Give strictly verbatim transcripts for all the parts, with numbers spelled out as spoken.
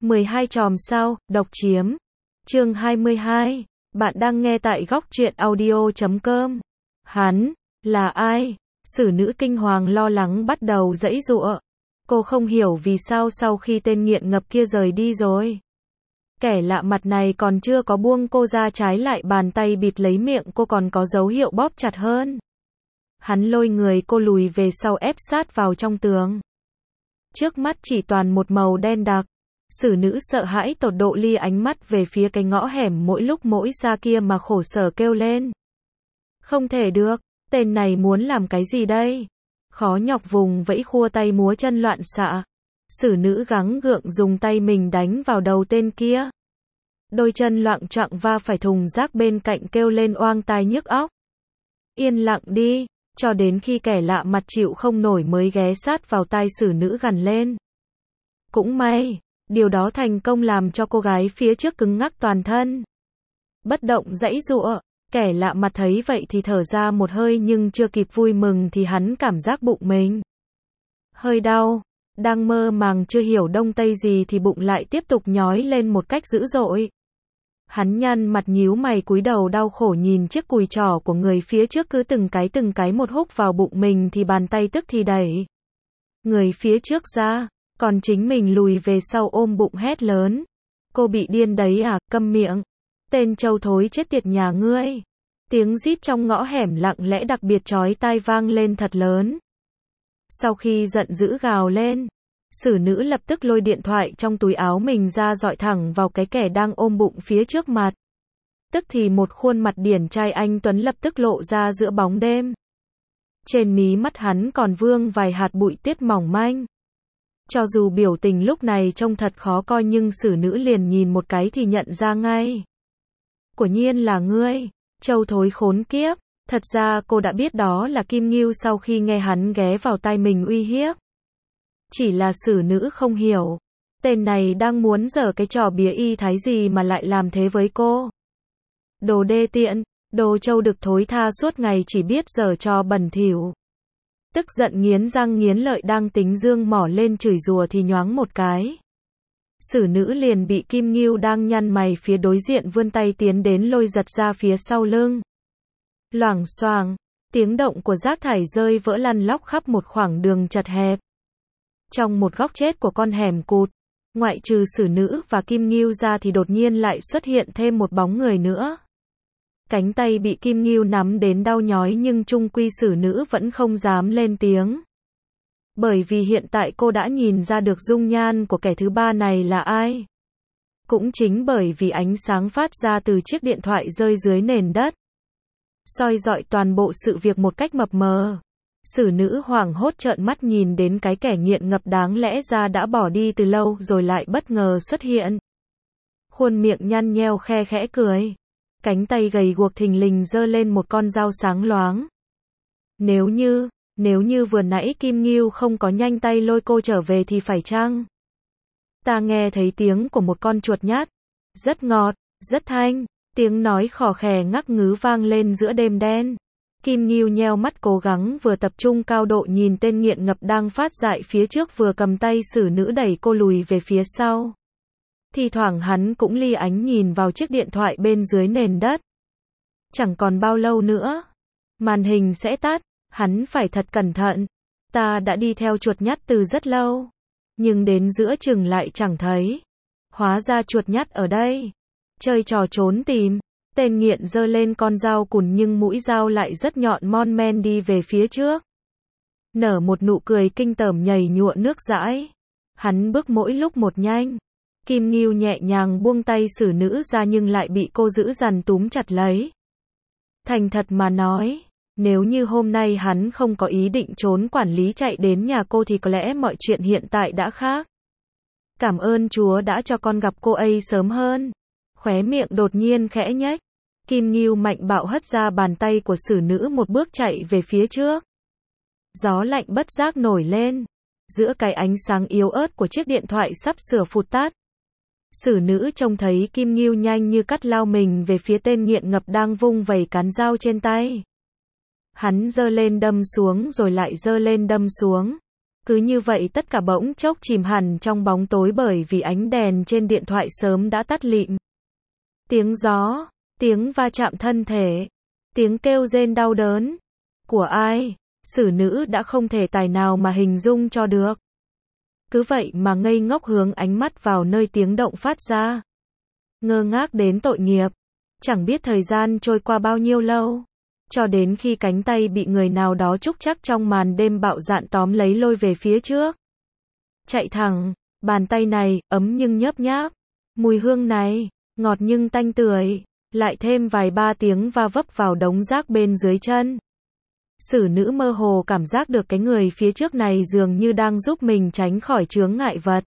mười hai chòm sao, độc chiếm. Chương hai mươi hai. Bạn đang nghe tại góc truyện audio chấm com. Hắn, là ai? Sử nữ kinh hoàng lo lắng bắt đầu giãy giụa. Cô không hiểu vì sao sau khi tên nghiện ngập kia rời đi rồi. Kẻ lạ mặt này còn chưa có buông cô ra, trái lại bàn tay bịt lấy miệng cô, còn có dấu hiệu bóp chặt hơn. Hắn lôi người cô lùi về sau, ép sát vào trong tường. Trước mắt chỉ toàn một màu đen đặc. Sử nữ sợ hãi tột độ ly ánh mắt về phía cái ngõ hẻm mỗi lúc mỗi ra kia mà khổ sở kêu lên. Không thể được, tên này muốn làm cái gì đây? Khó nhọc vùng vẫy khua tay múa chân loạn xạ. Sử nữ gắng gượng dùng tay mình đánh vào đầu tên kia. Đôi chân loạng choạng va phải thùng rác bên cạnh, kêu lên oang tai nhức óc. Yên lặng đi, cho đến khi kẻ lạ mặt chịu không nổi mới ghé sát vào tai sử nữ gằn lên. Cũng may, điều đó thành công làm cho cô gái phía trước cứng ngắc toàn thân. Bất động giãy giụa, kẻ lạ mặt thấy vậy thì thở ra một hơi, nhưng chưa kịp vui mừng thì hắn cảm giác bụng mình hơi đau. Đang mơ màng chưa hiểu đông tây gì thì bụng lại tiếp tục nhói lên một cách dữ dội. Hắn nhăn mặt nhíu mày cúi đầu đau khổ nhìn chiếc cùi trỏ của người phía trước cứ từng cái từng cái một húc vào bụng mình, thì bàn tay tức thì đẩy người phía trước ra, còn chính mình lùi về sau ôm bụng hét lớn. Cô bị điên đấy à, câm miệng. Tên trâu thối chết tiệt nhà ngươi. Tiếng rít trong ngõ hẻm lặng lẽ đặc biệt chói tai vang lên thật lớn. Sau khi giận dữ gào lên, sử nữ lập tức lôi điện thoại trong túi áo mình ra dọi thẳng vào cái kẻ đang ôm bụng phía trước mặt. Tức thì một khuôn mặt điển trai anh tuấn lập tức lộ ra giữa bóng đêm. Trên mí mắt hắn còn vương vài hạt bụi tiết mỏng manh. Cho dù biểu tình lúc này trông thật khó coi, nhưng sử nữ liền nhìn một cái thì nhận ra ngay. Quả nhiên là ngươi, trâu thối khốn kiếp. Thật ra cô đã biết đó là Kim Ngưu sau khi nghe hắn ghé vào tai mình uy hiếp. Chỉ là sử nữ không hiểu, tên này đang muốn giở cái trò bía y thái gì mà lại làm thế với cô. Đồ đê tiện, đồ trâu đực thối tha, suốt ngày chỉ biết giở trò bẩn thỉu. Tức giận nghiến răng nghiến lợi, đang tính dương mỏ lên chửi rủa thì nhoáng một cái. Sử nữ liền bị Kim Ngưu đang nhăn mày phía đối diện vươn tay tiến đến lôi giật ra phía sau lưng. Loảng xoảng, tiếng động của rác thải rơi vỡ lăn lóc khắp một khoảng đường chật hẹp. Trong một góc chết của con hẻm cụt, ngoại trừ sử nữ và Kim Ngưu ra thì đột nhiên lại xuất hiện thêm một bóng người nữa. Cánh tay bị Kim Ngưu nắm đến đau nhói, nhưng chung quy sử nữ vẫn không dám lên tiếng. Bởi vì hiện tại cô đã nhìn ra được dung nhan của kẻ thứ ba này là ai. Cũng chính bởi vì ánh sáng phát ra từ chiếc điện thoại rơi dưới nền đất, soi rọi toàn bộ sự việc một cách mập mờ. Sử nữ hoảng hốt trợn mắt nhìn đến cái kẻ nghiện ngập đáng lẽ ra đã bỏ đi từ lâu rồi lại bất ngờ xuất hiện. Khuôn miệng nhăn nheo khe khẽ cười. Cánh tay gầy guộc thình lình giơ lên một con dao sáng loáng. Nếu như, nếu như vừa nãy Kim Ngưu không có nhanh tay lôi cô trở về thì phải chăng? Ta nghe thấy tiếng của một con chuột nhắt. Rất ngọt, rất thanh. Tiếng nói khò khè ngắc ngứ vang lên giữa đêm đen. Kim Ngưu nheo mắt cố gắng vừa tập trung cao độ nhìn tên nghiện ngập đang phát dại phía trước, vừa cầm tay sử nữ đẩy cô lùi về phía sau. Thì thoảng hắn cũng ly ánh nhìn vào chiếc điện thoại bên dưới nền đất. Chẳng còn bao lâu nữa, màn hình sẽ tắt, hắn phải thật cẩn thận. Ta đã đi theo chuột nhắt từ rất lâu, nhưng đến giữa chừng lại chẳng thấy. Hóa ra chuột nhắt ở đây. Chơi trò trốn tìm, tên nghiện giơ lên con dao cùn nhưng mũi dao lại rất nhọn, mon men đi về phía trước. Nở một nụ cười kinh tởm nhảy nhụa nước dãi. Hắn bước mỗi lúc một nhanh. Kim Ngưu nhẹ nhàng buông tay sử nữ ra nhưng lại bị cô giữ dằn túm chặt lấy. Thành thật mà nói, nếu như hôm nay hắn không có ý định trốn quản lý chạy đến nhà cô thì có lẽ mọi chuyện hiện tại đã khác. Cảm ơn Chúa đã cho con gặp cô ấy sớm hơn. Khóe miệng đột nhiên khẽ nhếch. Kim Ngưu mạnh bạo hất ra bàn tay của sử nữ, một bước chạy về phía trước. Gió lạnh bất giác nổi lên. Giữa cái ánh sáng yếu ớt của chiếc điện thoại sắp sửa phụt tắt, sử nữ trông thấy Kim Ngưu nhanh như cắt lao mình về phía tên nghiện ngập đang vung vẩy cán dao trên tay. Hắn giơ lên đâm xuống rồi lại giơ lên đâm xuống. Cứ như vậy tất cả bỗng chốc chìm hẳn trong bóng tối bởi vì ánh đèn trên điện thoại sớm đã tắt lịm. Tiếng gió, tiếng va chạm thân thể, tiếng kêu rên đau đớn. Của ai? Xử nữ đã không thể tài nào mà hình dung cho được. Cứ vậy mà ngây ngốc hướng ánh mắt vào nơi tiếng động phát ra. Ngơ ngác đến tội nghiệp. Chẳng biết thời gian trôi qua bao nhiêu lâu. Cho đến khi cánh tay bị người nào đó trúc chắc trong màn đêm bạo dạn tóm lấy lôi về phía trước. Chạy thẳng, bàn tay này, ấm nhưng nhớp nháp. Mùi hương này, ngọt nhưng tanh tưởi. Lại thêm vài ba tiếng va vấp vào đống rác bên dưới chân. Xử nữ mơ hồ cảm giác được cái người phía trước này dường như đang giúp mình tránh khỏi chướng ngại vật.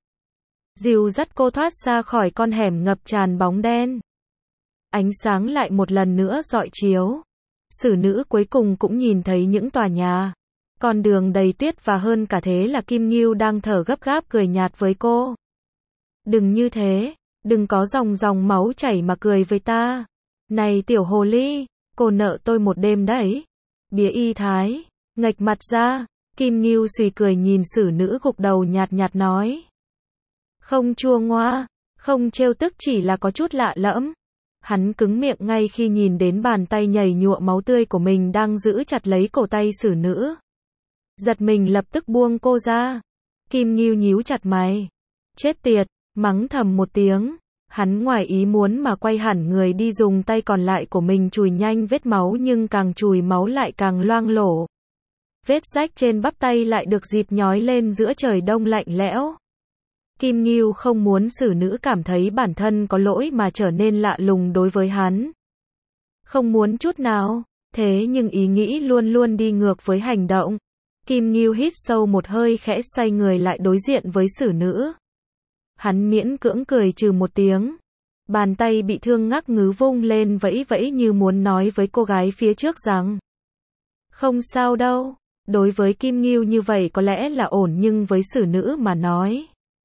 Dìu dắt cô thoát ra khỏi con hẻm ngập tràn bóng đen. Ánh sáng lại một lần nữa rọi chiếu. Xử nữ cuối cùng cũng nhìn thấy những tòa nhà. Con đường đầy tuyết và hơn cả thế là Kim Ngưu đang thở gấp gáp cười nhạt với cô. Đừng như thế, đừng có dòng dòng máu chảy mà cười với ta. Này tiểu hồ ly, cô nợ tôi một đêm đấy. Bía y thái, nghệch mặt ra, Kim Ngưu xùy cười nhìn xử nữ gục đầu nhạt nhạt nói. Không chua ngoa, không trêu tức chỉ là có chút lạ lẫm. Hắn cứng miệng ngay khi nhìn đến bàn tay nhầy nhụa máu tươi của mình đang giữ chặt lấy cổ tay xử nữ. Giật mình lập tức buông cô ra. Kim Ngưu nhíu chặt mày. Chết tiệt, mắng thầm một tiếng. Hắn ngoài ý muốn mà quay hẳn người đi dùng tay còn lại của mình chùi nhanh vết máu nhưng càng chùi máu lại càng loang lổ. Vết rách trên bắp tay lại được dịp nhói lên giữa trời đông lạnh lẽo. Kim Ngưu không muốn xử nữ cảm thấy bản thân có lỗi mà trở nên lạ lùng đối với hắn. Không muốn chút nào, thế nhưng ý nghĩ luôn luôn đi ngược với hành động. Kim Ngưu hít sâu một hơi khẽ xoay người lại đối diện với xử nữ. Hắn miễn cưỡng cười trừ một tiếng. Bàn tay bị thương ngắc ngứ vung lên vẫy vẫy như muốn nói với cô gái phía trước rằng. Không sao đâu, đối với Kim Ngưu như vậy có lẽ là ổn nhưng với xử nữ mà nói.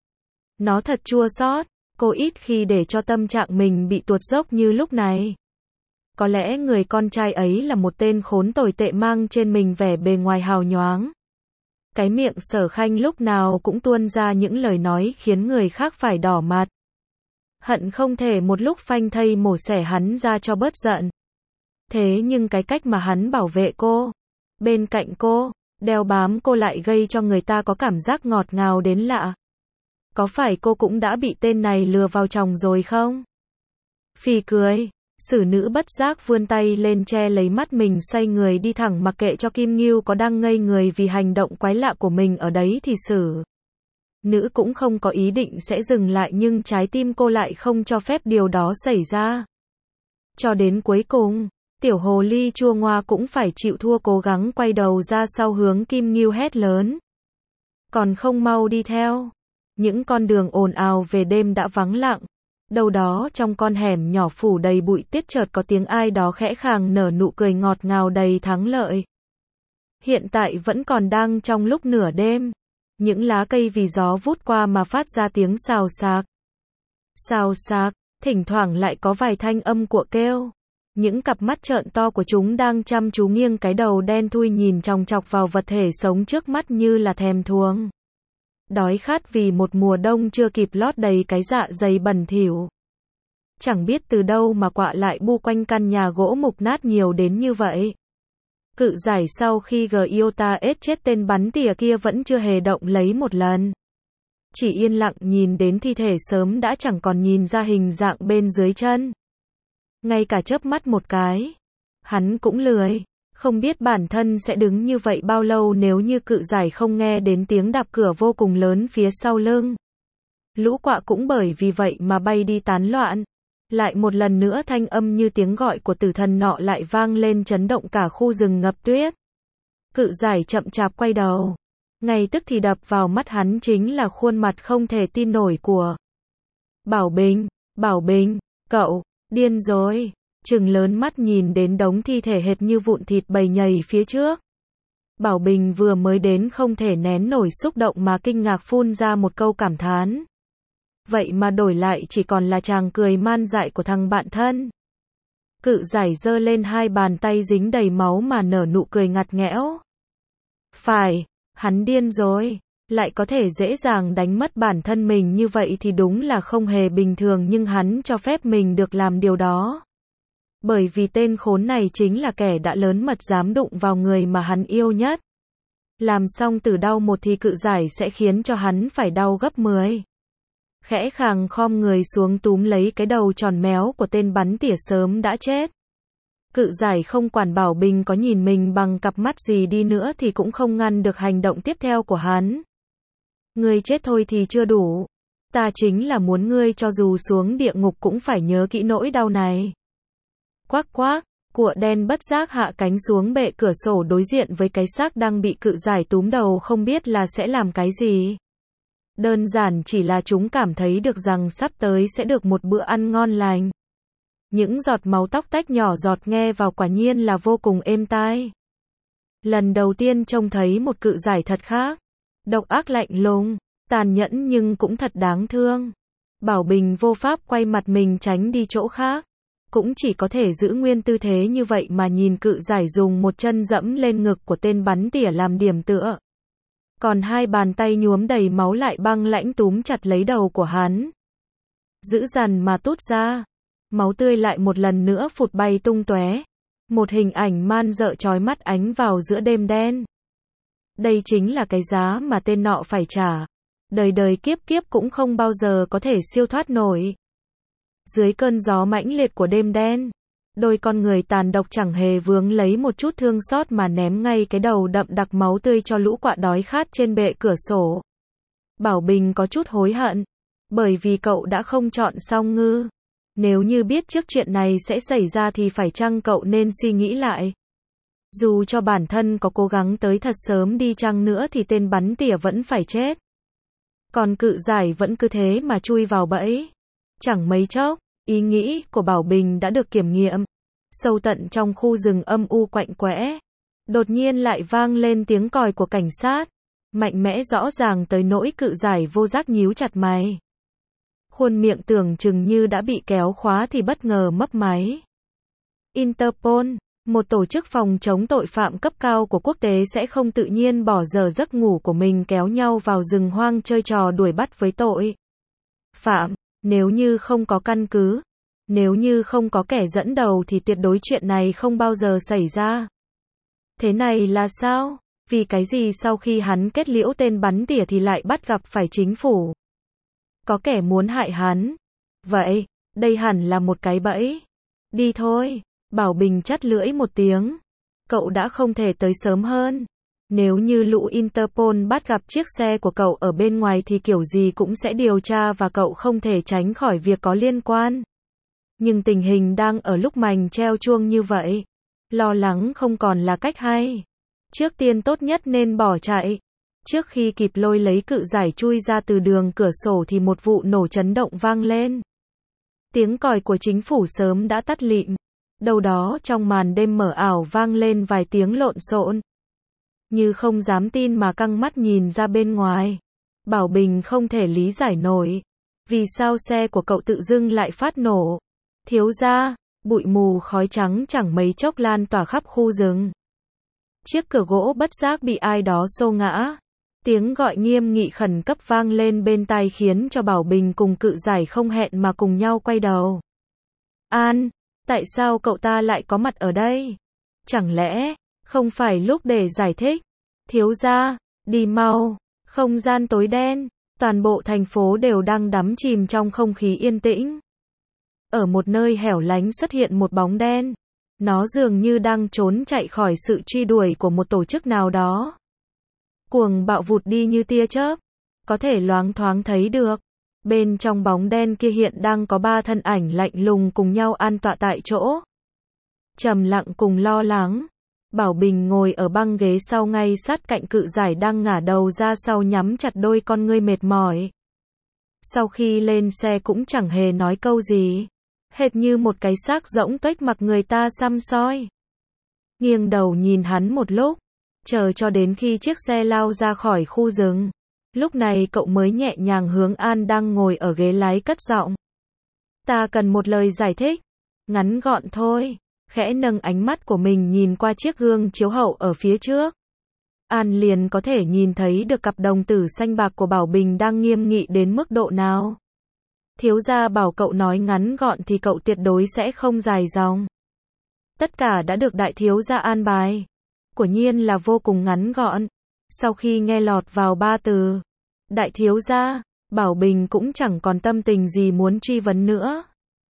Nó thật chua xót, cô ít khi để cho tâm trạng mình bị tuột dốc như lúc này. Có lẽ người con trai ấy là một tên khốn tồi tệ mang trên mình vẻ bề ngoài hào nhoáng. Cái miệng Sở Khanh lúc nào cũng tuôn ra những lời nói khiến người khác phải đỏ mặt. Hận không thể một lúc phanh thây mổ xẻ hắn ra cho bớt giận. Thế nhưng cái cách mà hắn bảo vệ cô, bên cạnh cô, đeo bám cô lại gây cho người ta có cảm giác ngọt ngào đến lạ. Có phải cô cũng đã bị tên này lừa vào chồng rồi không? Phì cười, xử nữ bất giác vươn tay lên che lấy mắt mình xoay người đi thẳng mặc kệ cho Kim Ngưu có đang ngây người vì hành động quái lạ của mình ở đấy thì xử. Nữ cũng không có ý định sẽ dừng lại nhưng trái tim cô lại không cho phép điều đó xảy ra. Cho đến cuối cùng, tiểu hồ ly chua ngoa cũng phải chịu thua cố gắng quay đầu ra sau hướng Kim Ngưu hét lớn. Còn không mau đi theo. Những con đường ồn ào về đêm đã vắng lặng. Đâu đó trong con hẻm nhỏ phủ đầy bụi tiết chợt có tiếng ai đó khẽ khàng nở nụ cười ngọt ngào đầy thắng lợi. Hiện tại vẫn còn đang trong lúc nửa đêm. Những lá cây vì gió vút qua mà phát ra tiếng xào xạc. Xào xạc, thỉnh thoảng lại có vài thanh âm của kêu. Những cặp mắt trợn to của chúng đang chăm chú nghiêng cái đầu đen thui nhìn chòng chọc vào vật thể sống trước mắt như là thèm thuồng. Đói khát vì một mùa đông chưa kịp lót đầy cái dạ dày bẩn thỉu. Chẳng biết từ đâu mà quạ lại bu quanh căn nhà gỗ mục nát nhiều đến như vậy. Cự giải sau khi Giota ết chết tên bắn tỉa kia vẫn chưa hề động lấy một lần. Chỉ yên lặng nhìn đến thi thể sớm đã chẳng còn nhìn ra hình dạng bên dưới chân. Ngay cả chớp mắt một cái. Hắn cũng lười. Không biết bản thân sẽ đứng như vậy bao lâu nếu như cự giải không nghe đến tiếng đạp cửa vô cùng lớn phía sau lưng. Lũ quạ cũng bởi vì vậy mà bay đi tán loạn. Lại một lần nữa thanh âm như tiếng gọi của tử thần nọ lại vang lên chấn động cả khu rừng ngập tuyết. Cự giải chậm chạp quay đầu. Ngay tức thì đập vào mắt hắn chính là khuôn mặt không thể tin nổi của Bảo Bình. Bảo Bình, cậu, điên rồi. Trừng lớn mắt nhìn đến đống thi thể hệt như vụn thịt bầy nhầy phía trước. Bảo Bình vừa mới đến không thể nén nổi xúc động mà kinh ngạc phun ra một câu cảm thán. Vậy mà đổi lại chỉ còn là chàng cười man dại của thằng bạn thân. Cự giải giơ lên hai bàn tay dính đầy máu mà nở nụ cười ngặt nghẽo. Phải, hắn điên rồi. lại có thể dễ dàng đánh mất bản thân mình như vậy thì đúng là không hề bình thường, nhưng hắn cho phép mình được làm điều đó. Bởi vì tên khốn này chính là kẻ đã lớn mật dám đụng vào người mà hắn yêu nhất. Làm xong từ đau một thì cự giải sẽ khiến cho hắn phải đau gấp mười. Khẽ khàng khom người xuống túm lấy cái đầu tròn méo của tên bắn tỉa sớm đã chết. Cự giải không quản Bảo Bình có nhìn mình bằng cặp mắt gì đi nữa thì cũng không ngăn được hành động tiếp theo của hắn. Ngươi chết thôi thì chưa đủ. Ta chính là muốn ngươi cho dù xuống địa ngục cũng phải nhớ kỹ nỗi đau này. Quác quác, cụa đen bất giác hạ cánh xuống bệ cửa sổ đối diện với cái xác đang bị cự giải túm đầu, không biết là sẽ làm cái gì. Đơn giản chỉ là chúng cảm thấy được rằng sắp tới sẽ được một bữa ăn ngon lành. Những giọt máu tóc tách nhỏ giọt nghe vào quả nhiên là vô cùng êm tai. Lần đầu tiên trông thấy một cự giải thật khác. Độc ác lạnh lùng, tàn nhẫn nhưng cũng thật đáng thương. Bảo Bình vô pháp quay mặt mình tránh đi chỗ khác. Cũng chỉ có thể giữ nguyên tư thế như vậy mà nhìn cự giải dùng một chân dẫm lên ngực của tên bắn tỉa làm điểm tựa. Còn hai bàn tay nhuốm đầy máu lại băng lãnh túm chặt lấy đầu của hắn. Dữ dằn mà tút ra. Máu tươi lại một lần nữa phụt bay tung tóe. Một hình ảnh man rợ chói mắt ánh vào giữa đêm đen. Đây chính là cái giá mà tên nọ phải trả. Đời đời kiếp kiếp cũng không bao giờ có thể siêu thoát nổi. Dưới cơn gió mãnh liệt của đêm đen, đôi con người tàn độc chẳng hề vướng lấy một chút thương xót mà ném ngay cái đầu đậm đặc máu tươi cho lũ quạ đói khát trên bệ cửa sổ. Bảo Bình có chút hối hận, bởi vì cậu đã không chọn Song Ngư. Nếu như biết trước chuyện này sẽ xảy ra thì phải chăng cậu nên suy nghĩ lại. Dù cho bản thân có cố gắng tới thật sớm đi chăng nữa thì tên bắn tỉa vẫn phải chết. Còn cự giải vẫn cứ thế mà chui vào bẫy. Chẳng mấy chốc, ý nghĩ của Bảo Bình đã được kiểm nghiệm. Sâu tận trong khu rừng âm u quạnh quẽ, đột nhiên lại vang lên tiếng còi của cảnh sát. Mạnh mẽ rõ ràng tới nỗi cự giải vô giác nhíu chặt mày. Khuôn miệng tưởng chừng như đã bị kéo khóa thì bất ngờ mấp máy. Interpol, một tổ chức phòng chống tội phạm cấp cao của quốc tế sẽ không tự nhiên bỏ dở giấc ngủ của mình kéo nhau vào rừng hoang chơi trò đuổi bắt với tội phạm. Nếu như không có căn cứ, nếu như không có kẻ dẫn đầu thì tuyệt đối chuyện này không bao giờ xảy ra. Thế này là sao? Vì cái gì sau khi hắn kết liễu tên bắn tỉa thì lại bắt gặp phải chính phủ? Có kẻ muốn hại hắn. Vậy, đây hẳn là một cái bẫy. Đi thôi, Bảo Bình chắt lưỡi một tiếng. Cậu đã không thể tới sớm hơn. Nếu như lũ Interpol bắt gặp chiếc xe của cậu ở bên ngoài thì kiểu gì cũng sẽ điều tra và cậu không thể tránh khỏi việc có liên quan. Nhưng tình hình đang ở lúc mành treo chuông như vậy. Lo lắng không còn là cách hay. Trước tiên tốt nhất nên bỏ chạy. Trước khi kịp lôi lấy cự giải chui ra từ đường cửa sổ thì một vụ nổ chấn động vang lên. Tiếng còi của chính phủ sớm đã tắt lịm. Đâu đó trong màn đêm mờ ảo vang lên vài tiếng lộn xộn. Như không dám tin mà căng mắt nhìn ra bên ngoài. Bảo Bình không thể lý giải nổi. Vì sao xe của cậu tự dưng lại phát nổ? Thiếu gia, bụi mù khói trắng chẳng mấy chốc lan tỏa khắp khu rừng. Chiếc cửa gỗ bất giác bị ai đó xô ngã. Tiếng gọi nghiêm nghị khẩn cấp vang lên bên tai khiến cho Bảo Bình cùng cự giải không hẹn mà cùng nhau quay đầu. An, tại sao cậu ta lại có mặt ở đây? Chẳng lẽ không phải lúc để giải thích? Thiếu gia, đi mau. Không gian tối đen, toàn bộ thành phố đều đang đắm chìm trong không khí yên tĩnh. Ở một nơi hẻo lánh xuất hiện một bóng đen. Nó dường như đang trốn chạy khỏi sự truy đuổi của một tổ chức nào đó. Cuồng bạo vụt đi như tia chớp. Có thể loáng thoáng thấy được. Bên trong bóng đen kia hiện đang có ba thân ảnh lạnh lùng cùng nhau an tọa tại chỗ. Trầm lặng cùng lo lắng. Bảo Bình ngồi ở băng ghế sau ngay sát cạnh cự giải đang ngả đầu ra sau nhắm chặt đôi con ngươi mệt mỏi. Sau khi lên xe cũng chẳng hề nói câu gì. Hệt như một cái xác rỗng tuếch mặc người ta săm soi. Nghiêng đầu nhìn hắn một lúc. Chờ cho đến khi chiếc xe lao ra khỏi khu rừng. Lúc này cậu mới nhẹ nhàng hướng An đang ngồi ở ghế lái cất giọng. Ta cần một lời giải thích. Ngắn gọn thôi. Khẽ nâng ánh mắt của mình nhìn qua chiếc gương chiếu hậu ở phía trước. An liền có thể nhìn thấy được cặp đồng tử xanh bạc của Bảo Bình đang nghiêm nghị đến mức độ nào. Thiếu gia bảo cậu nói ngắn gọn thì cậu tuyệt đối sẽ không dài dòng. Tất cả đã được đại thiếu gia an bài. Quả nhiên là vô cùng ngắn gọn. Sau khi nghe lọt vào ba từ đại thiếu gia, Bảo Bình cũng chẳng còn tâm tình gì muốn truy vấn nữa.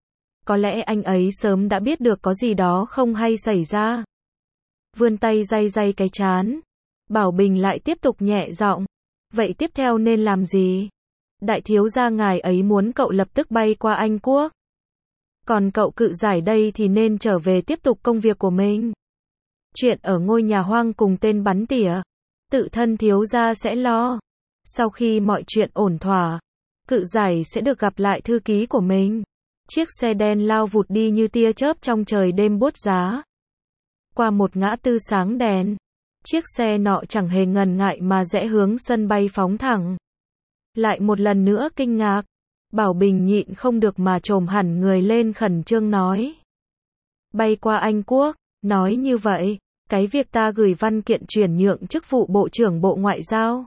Có lẽ anh ấy sớm đã biết được có gì đó không hay xảy ra. Vươn tay day day cái trán. Bảo Bình lại tiếp tục nhẹ giọng. Vậy tiếp theo nên làm gì? Đại thiếu gia ngài ấy muốn cậu lập tức bay qua Anh Quốc. Còn cậu Cự Giải đây thì nên trở về tiếp tục công việc của mình. Chuyện ở ngôi nhà hoang cùng tên bắn tỉa, tự thân thiếu gia sẽ lo. Sau khi mọi chuyện ổn thỏa, Cự Giải sẽ được gặp lại thư ký của mình. Chiếc xe đen lao vụt đi như tia chớp trong trời đêm buốt giá. Qua một ngã tư sáng đèn, chiếc xe nọ chẳng hề ngần ngại mà rẽ hướng sân bay phóng thẳng. Lại một lần nữa kinh ngạc, Bảo Bình nhịn không được mà chồm hẳn người lên khẩn trương nói. Bay qua Anh Quốc, nói như vậy, cái việc ta gửi văn kiện chuyển nhượng chức vụ Bộ trưởng Bộ Ngoại giao.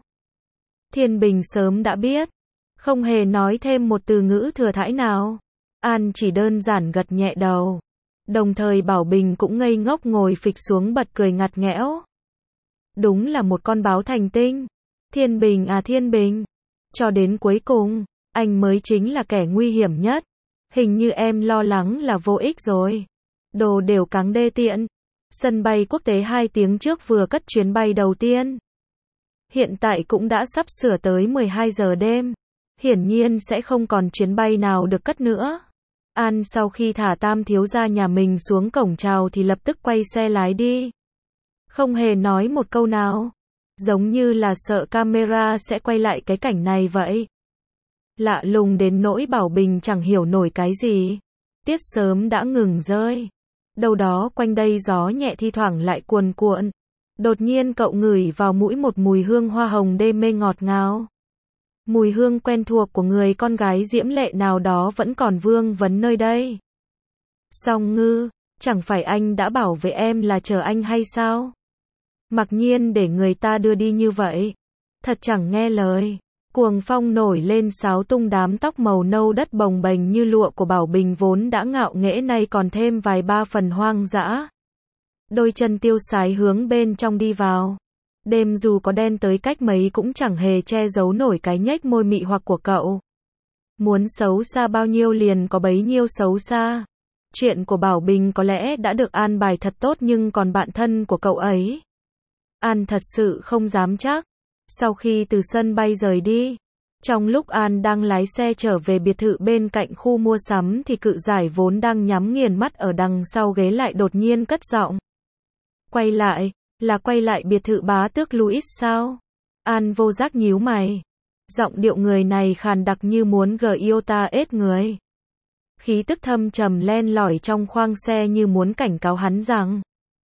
Thiên Bình sớm đã biết, không hề nói thêm một từ ngữ thừa thãi nào. An chỉ đơn giản gật nhẹ đầu. Đồng thời Bảo Bình cũng ngây ngốc ngồi phịch xuống bật cười ngặt nghẽo. Đúng là một con báo thành tinh. Thiên Bình à Thiên Bình. Cho đến cuối cùng, anh mới chính là kẻ nguy hiểm nhất. Hình như em lo lắng là vô ích rồi. Đồ đều cáng đê tiện. Sân bay quốc tế hai tiếng trước vừa cất chuyến bay đầu tiên. Hiện tại cũng đã sắp sửa tới mười hai giờ đêm. Hiển nhiên sẽ không còn chuyến bay nào được cất nữa. An sau khi thả Tam thiếu gia nhà mình xuống cổng chào thì lập tức quay xe lái đi. Không hề nói một câu nào. Giống như là sợ camera sẽ quay lại cái cảnh này vậy. Lạ lùng đến nỗi Bảo Bình chẳng hiểu nổi cái gì. Tiết sớm đã ngừng rơi. Đâu đó quanh đây gió nhẹ thi thoảng lại cuồn cuộn. Đột nhiên cậu ngửi vào mũi một mùi hương hoa hồng đê mê ngọt ngào. Mùi hương quen thuộc của người con gái diễm lệ nào đó vẫn còn vương vấn nơi đây. Song Ngư, chẳng phải anh đã bảo với em là chờ anh hay sao? Mặc nhiên để người ta đưa đi như vậy. Thật chẳng nghe lời. Cuồng phong nổi lên xáo tung đám tóc màu nâu đất bồng bềnh như lụa của Bảo Bình vốn đã ngạo nghễ nay còn thêm vài ba phần hoang dã. Đôi chân tiêu sái hướng bên trong đi vào. Đêm dù có đen tới cách mấy cũng chẳng hề che giấu nổi cái nhếch môi mị hoặc của cậu. Muốn xấu xa bao nhiêu liền có bấy nhiêu xấu xa. Chuyện của Bảo Bình có lẽ đã được an bài thật tốt nhưng còn bạn thân của cậu ấy. An thật sự không dám chắc. Sau khi từ sân bay rời đi, trong lúc An đang lái xe trở về biệt thự bên cạnh khu mua sắm thì Cự Giải vốn đang nhắm nghiền mắt ở đằng sau ghế lại đột nhiên cất giọng. Quay lại, là quay lại biệt thự bá tước Louis sao? An vô giác nhíu mày. Giọng điệu người này khàn đặc như muốn gờ iota ết người. Khí tức thâm trầm len lỏi trong khoang xe như muốn cảnh cáo hắn rằng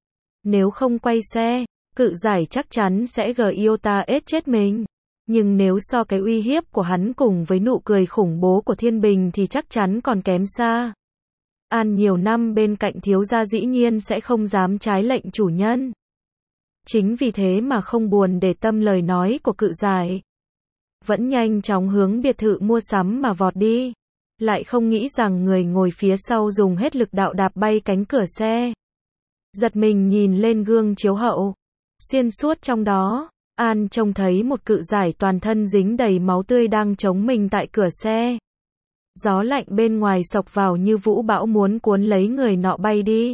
nếu không quay xe, Cự Giải chắc chắn sẽ gờ iota ết chết mình. Nhưng nếu so cái uy hiếp của hắn cùng với nụ cười khủng bố của Thiên Bình thì chắc chắn còn kém xa. An nhiều năm bên cạnh thiếu gia dĩ nhiên sẽ không dám trái lệnh chủ nhân. Chính vì thế mà không buồn để tâm lời nói của Cự Giải. Vẫn nhanh chóng hướng biệt thự mua sắm mà vọt đi. Lại không nghĩ rằng người ngồi phía sau dùng hết lực đạo đạp bay cánh cửa xe. Giật mình nhìn lên gương chiếu hậu. Xuyên suốt trong đó, An trông thấy một Cự Giải toàn thân dính đầy máu tươi đang chống mình tại cửa xe. Gió lạnh bên ngoài xộc vào như vũ bão muốn cuốn lấy người nọ bay đi.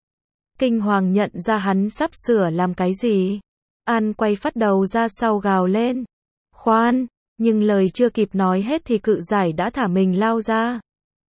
Kinh hoàng nhận ra hắn sắp sửa làm cái gì. An quay phát đầu ra sau gào lên. Khoan, nhưng lời chưa kịp nói hết thì Cự Giải đã thả mình lao ra.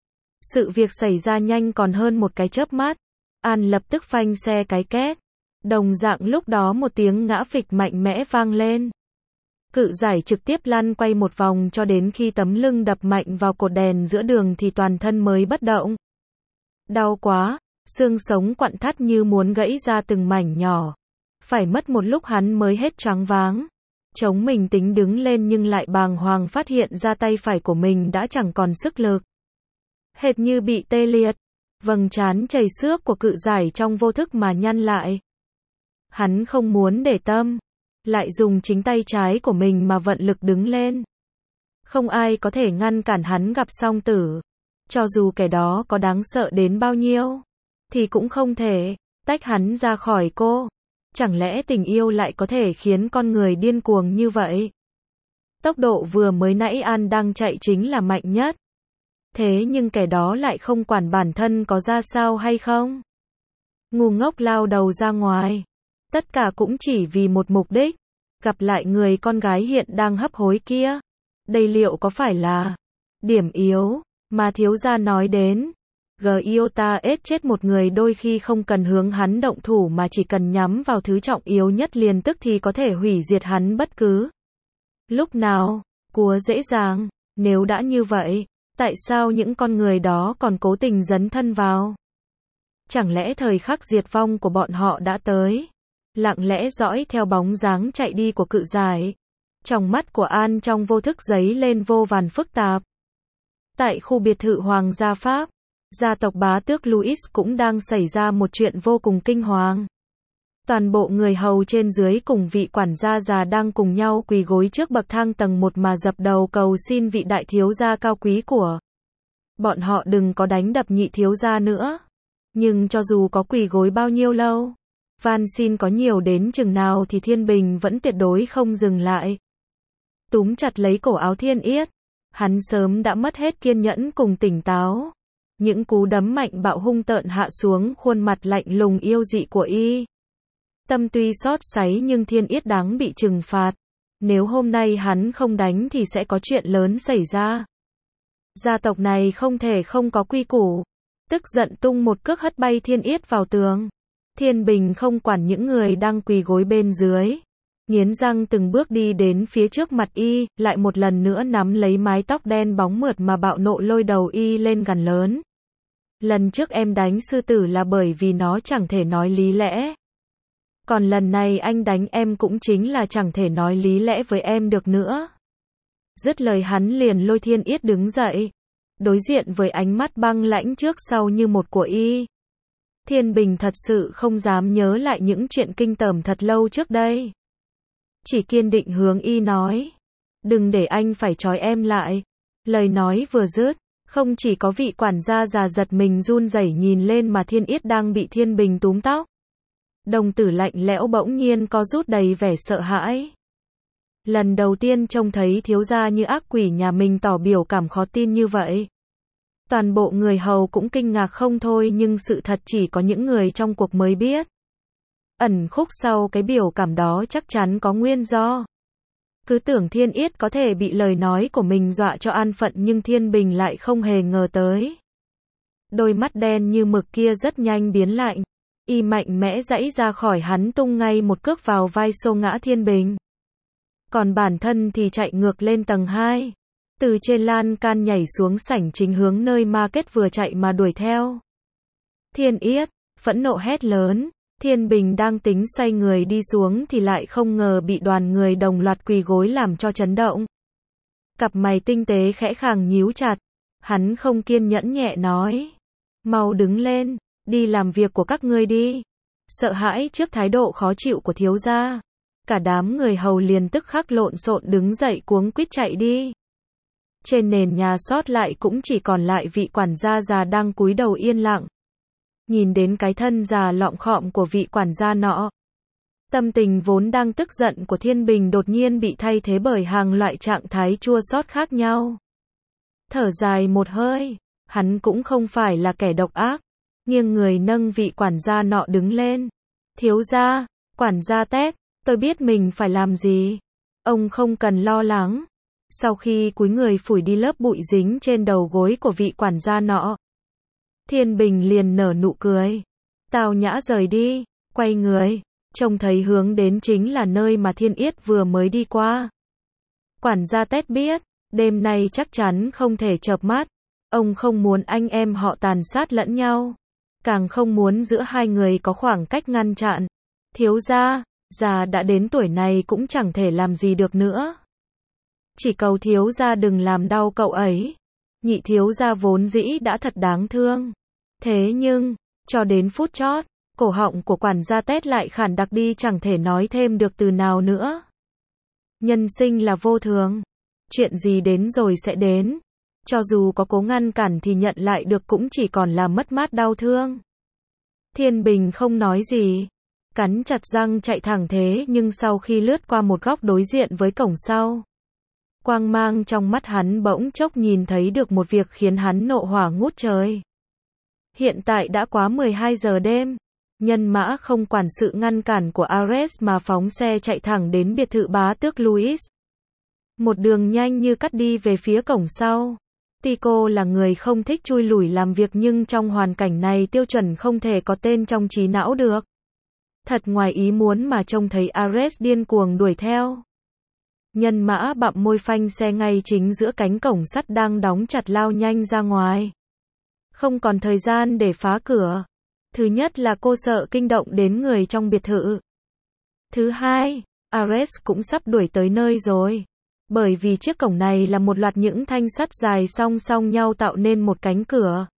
Sự việc xảy ra nhanh còn hơn một cái chớp mắt. An lập tức phanh xe cái két. Đồng dạng lúc đó một tiếng ngã phịch mạnh mẽ vang lên. Cự Giải trực tiếp lăn quay một vòng cho đến khi tấm lưng đập mạnh vào cột đèn giữa đường thì toàn thân mới bất động. Đau quá, xương sống quặn thắt như muốn gãy ra từng mảnh nhỏ. Phải mất một lúc hắn mới hết choáng váng. Chống mình tính đứng lên nhưng lại bàng hoàng phát hiện ra tay phải của mình đã chẳng còn sức lực. Hệt như bị tê liệt. Vầng trán chảy xước của Cự Giải trong vô thức mà nhăn lại. Hắn không muốn để tâm. lại dùng chính tay trái của mình mà vận lực đứng lên. Không ai có thể ngăn cản hắn gặp song tử. Cho dù kẻ đó có đáng sợ đến bao nhiêu, thì cũng không thể tách hắn ra khỏi cô. Chẳng lẽ tình yêu lại có thể khiến con người điên cuồng như vậy? Tốc độ vừa mới nãy An đang chạy chính là mạnh nhất. Thế nhưng kẻ đó lại không quản bản thân có ra sao hay không. Ngu ngốc lao đầu ra ngoài. Tất cả cũng chỉ vì một mục đích. Gặp lại người con gái hiện đang hấp hối kia. Đây liệu có phải là điểm yếu mà thiếu gia nói đến? Giota ết chết một người đôi khi không cần hướng hắn động thủ mà chỉ cần nhắm vào thứ trọng yếu nhất liền tức thì có thể hủy diệt hắn bất cứ lúc nào. Cúa dễ dàng. Nếu đã như vậy, tại sao những con người đó còn cố tình dấn thân vào? Chẳng lẽ thời khắc diệt vong của bọn họ đã tới? Lặng lẽ dõi theo bóng dáng chạy đi của cự giải. Trong mắt của An trong vô thức giấy lên vô vàn phức tạp. Tại khu biệt thự Hoàng gia Pháp, gia tộc bá tước Louis cũng đang xảy ra một chuyện vô cùng kinh hoàng. Toàn bộ người hầu trên dưới cùng vị quản gia già đang cùng nhau quỳ gối trước bậc thang tầng một mà dập đầu cầu xin vị đại thiếu gia cao quý của bọn họ đừng có đánh đập nhị thiếu gia nữa. Nhưng cho dù có quỳ gối bao nhiêu lâu, van xin có nhiều đến chừng nào thì Thiên Bình vẫn tuyệt đối không dừng lại. Túm chặt lấy cổ áo Thiên Yết, hắn sớm đã mất hết kiên nhẫn cùng tỉnh táo. Những cú đấm mạnh bạo hung tợn hạ xuống khuôn mặt lạnh lùng yêu dị của y. Tâm tuy xót sáy nhưng Thiên Yết đáng bị trừng phạt. Nếu hôm nay hắn không đánh thì sẽ có chuyện lớn xảy ra. Gia tộc này không thể không có quy củ. Tức giận tung một cước hất bay Thiên Yết vào tường. Thiên Bình không quản những người đang quỳ gối bên dưới. Nghiến răng từng bước đi đến phía trước mặt y, lại một lần nữa nắm lấy mái tóc đen bóng mượt mà bạo nộ lôi đầu y lên gằn lớn. Lần trước em đánh sư tử là bởi vì nó chẳng thể nói lý lẽ. Còn lần này anh đánh em cũng chính là chẳng thể nói lý lẽ với em được nữa. Dứt lời hắn liền lôi Thiên Yết đứng dậy. Đối diện với ánh mắt băng lãnh trước sau như một của y. Thiên Bình thật sự không dám nhớ lại những chuyện kinh tởm thật lâu trước đây. Chỉ kiên định hướng y nói. Đừng để anh phải trói em lại. Lời nói vừa dứt, không chỉ có vị quản gia già giật mình run rẩy nhìn lên mà Thiên Yết đang bị Thiên Bình túm tóc. Đồng tử lạnh lẽo bỗng nhiên có rút đầy vẻ sợ hãi. Lần đầu tiên trông thấy thiếu gia như ác quỷ nhà mình tỏ biểu cảm khó tin như vậy. Toàn bộ người hầu cũng kinh ngạc không thôi nhưng sự thật chỉ có những người trong cuộc mới biết. Ẩn khúc sau cái biểu cảm đó chắc chắn có nguyên do. Cứ tưởng Thiên Yết có thể bị lời nói của mình dọa cho an phận nhưng Thiên Bình lại không hề ngờ tới. Đôi mắt đen như mực kia rất nhanh biến lạnh. Y mạnh mẽ giãy ra khỏi hắn tung ngay một cước vào vai xô ngã Thiên Bình. Còn bản thân thì chạy ngược lên tầng hai. Từ trên lan can nhảy xuống sảnh chính hướng nơi Market vừa chạy mà đuổi theo. Thiên Yết, phẫn nộ hét lớn. Thiên Bình đang tính xoay người đi xuống thì lại không ngờ bị đoàn người đồng loạt quỳ gối làm cho chấn động. Cặp mày tinh tế khẽ khàng nhíu chặt. Hắn không kiên nhẫn nhẹ nói. Mau đứng lên, đi làm việc của các ngươi đi. Sợ hãi trước thái độ khó chịu của thiếu gia. Cả đám người hầu liền tức khắc lộn xộn đứng dậy cuống quýt chạy đi. Trên nền nhà sót lại cũng chỉ còn lại vị quản gia già đang cúi đầu yên lặng. Nhìn đến cái thân già lọm khọm của vị quản gia nọ. Tâm tình vốn đang tức giận của Thiên Bình đột nhiên bị thay thế bởi hàng loại trạng thái chua xót khác nhau. Thở dài một hơi, hắn cũng không phải là kẻ độc ác. Nghiêng người nâng vị quản gia nọ đứng lên. Thiếu gia, quản gia Tét, tôi biết mình phải làm gì. Ông không cần lo lắng. Sau khi cúi người phủi đi lớp bụi dính trên đầu gối của vị quản gia nọ. Thiên Bình liền nở nụ cười. Tào nhã rời đi, quay người, trông thấy hướng đến chính là nơi mà Thiên Yết vừa mới đi qua. Quản gia Tét biết, đêm nay chắc chắn không thể chợp mắt. Ông không muốn anh em họ tàn sát lẫn nhau. Càng không muốn giữa hai người có khoảng cách ngăn chặn. Thiếu gia, già đã đến tuổi này cũng chẳng thể làm gì được nữa. Chỉ cầu thiếu gia đừng làm đau cậu ấy. Nhị thiếu gia vốn dĩ đã thật đáng thương. Thế nhưng, cho đến phút chót, Cổ họng của quản gia Ted lại khản đặc đi chẳng thể nói thêm được từ nào nữa. Nhân sinh là vô thường. Chuyện gì đến rồi sẽ đến. Cho dù có cố ngăn cản thì nhận lại được cũng chỉ còn là mất mát đau thương. Thiên Bình không nói gì. Cắn chặt răng chạy thẳng thế nhưng sau khi lướt qua một góc đối diện với cổng sau. Quang mang trong mắt hắn bỗng chốc nhìn thấy được một việc khiến hắn nộ hỏa ngút trời. Hiện tại đã quá mười hai giờ đêm. Nhân mã không quản sự ngăn cản của Ares mà phóng xe chạy thẳng đến biệt thự bá tước Louis. Một đường nhanh như cắt đi về phía cổng sau. Tico là người không thích chui lủi làm việc nhưng trong hoàn cảnh này tiêu chuẩn không thể có tên trong trí não được. Thật ngoài ý muốn mà trông thấy Ares điên cuồng đuổi theo. Nhân mã bặm môi phanh xe ngay chính giữa cánh cổng sắt đang đóng chặt lao nhanh ra ngoài. Không còn thời gian để phá cửa. Thứ nhất là cô sợ kinh động đến người trong biệt thự. Thứ hai, Ares cũng sắp đuổi tới nơi rồi. Bởi vì chiếc cổng này là một loạt những thanh sắt dài song song nhau tạo nên một cánh cửa.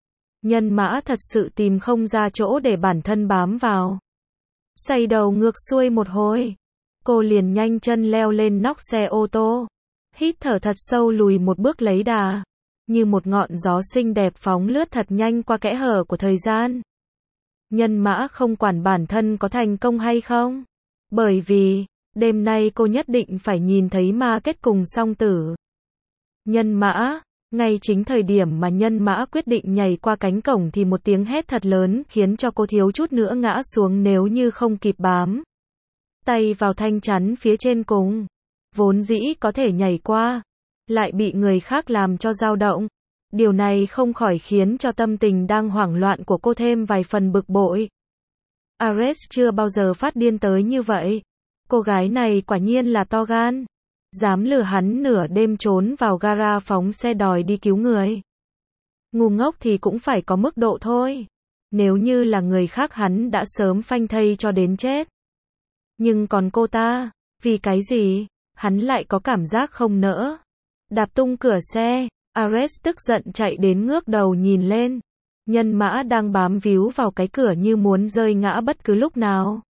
Nhân mã thật sự tìm không ra chỗ để bản thân bám vào. Xoay đầu ngược xuôi một hồi. Cô liền nhanh chân leo lên nóc xe ô tô. Hít thở thật sâu lùi một bước lấy đà. Như một ngọn gió xinh đẹp phóng lướt thật nhanh qua kẽ hở của thời gian. Nhân mã không quản bản thân có thành công hay không. Bởi vì, đêm nay cô nhất định phải nhìn thấy ma kết cùng song tử. Nhân mã, ngay chính thời điểm mà nhân mã quyết định nhảy qua cánh cổng thì một tiếng hét thật lớn khiến cho cô thiếu chút nữa ngã xuống nếu như không kịp bám tay vào thanh chắn phía trên cùng. Vốn dĩ có thể nhảy qua, lại bị người khác làm cho dao động. Điều này không khỏi khiến cho tâm tình đang hoảng loạn của cô thêm vài phần bực bội. Ares chưa bao giờ phát điên tới như vậy. Cô gái này quả nhiên là to gan. Dám lừa hắn nửa đêm trốn vào gara phóng xe đòi đi cứu người. Ngu ngốc thì cũng phải có mức độ thôi. Nếu như là người khác hắn đã sớm phanh thây cho đến chết. Nhưng còn cô ta, vì cái gì, hắn lại có cảm giác không nỡ. Đạp tung cửa xe, Ares tức giận chạy đến ngước đầu nhìn lên. Nhân mã đang bám víu vào cái cửa như muốn rơi ngã bất cứ lúc nào.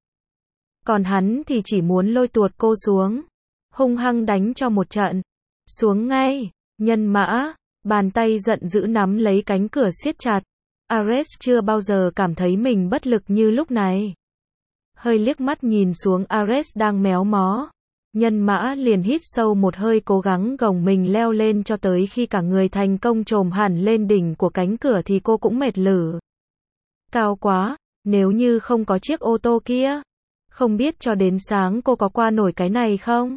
Còn hắn thì chỉ muốn lôi tuột cô xuống. Hung hăng đánh cho một trận. Xuống ngay, nhân mã, bàn tay giận dữ nắm lấy cánh cửa siết chặt. Ares chưa bao giờ cảm thấy mình bất lực như lúc này. Hơi liếc mắt nhìn xuống Ares đang méo mó. Nhân mã liền hít sâu một hơi cố gắng gồng mình leo lên cho tới khi cả người thành công chồm hẳn lên đỉnh của cánh cửa thì cô cũng mệt lử. Cao quá, nếu như không có chiếc ô tô kia. Không biết cho đến sáng cô có qua nổi cái này không?